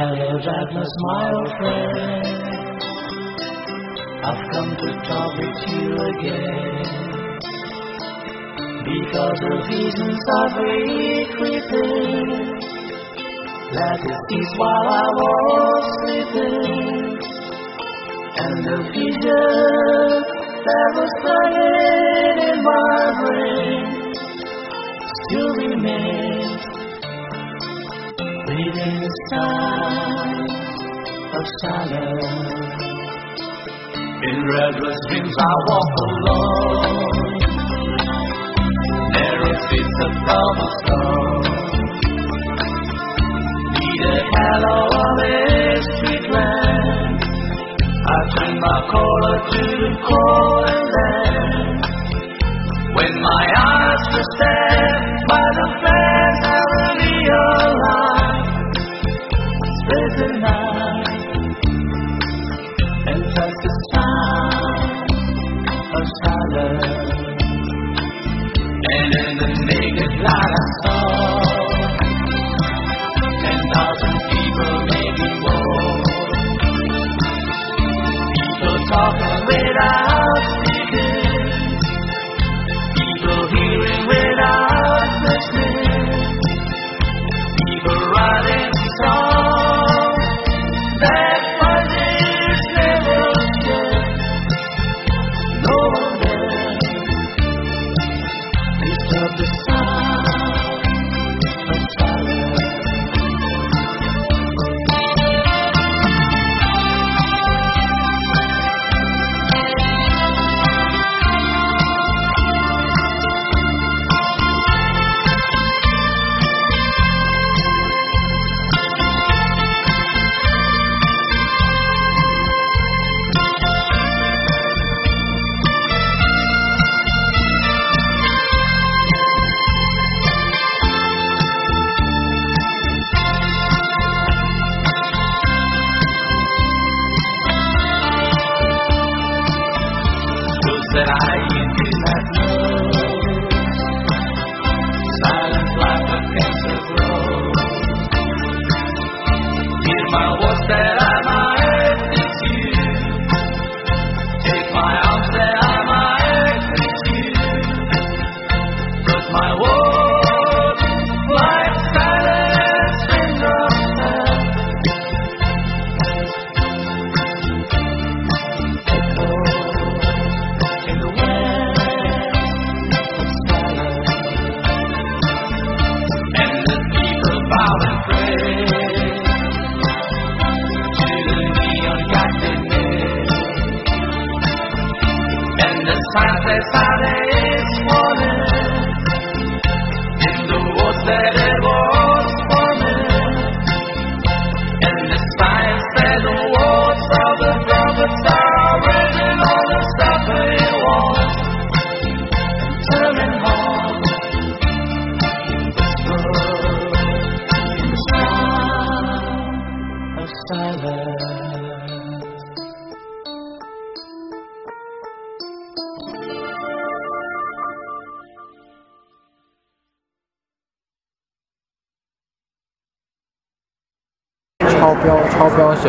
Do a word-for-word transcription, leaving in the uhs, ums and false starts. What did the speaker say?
Hello darkness, my old friend, I've come to talk with you again, because the visions are very creeping, like a thief while I was sleeping, and the vision that was burning in my brain still remains within the sign of silence. In restless dreams I walk alone, narrow streets of cobblestone, need a halo on this street lamp. I turn my collar to the cold land, when my eyes were stabbed by the flames of a neon light. Spread the night and touch the sound of silence, and in the naked light I saw ten thousand people, maybe more, people talking without speaking, people hearing without listening, people writing songs that voices never said. No one there disturbed the sound of silence. That I did not know, silence like a cancer grows. Hear my words that I might fix you, take my arms that I might fix you, but my words like silence in the sand. Sunset Saturday morning, in the woods that it was forming, and the sign said the words of the prophets are written on the stumbling walls, and turning home, whisper in the sound of silence. 超标超标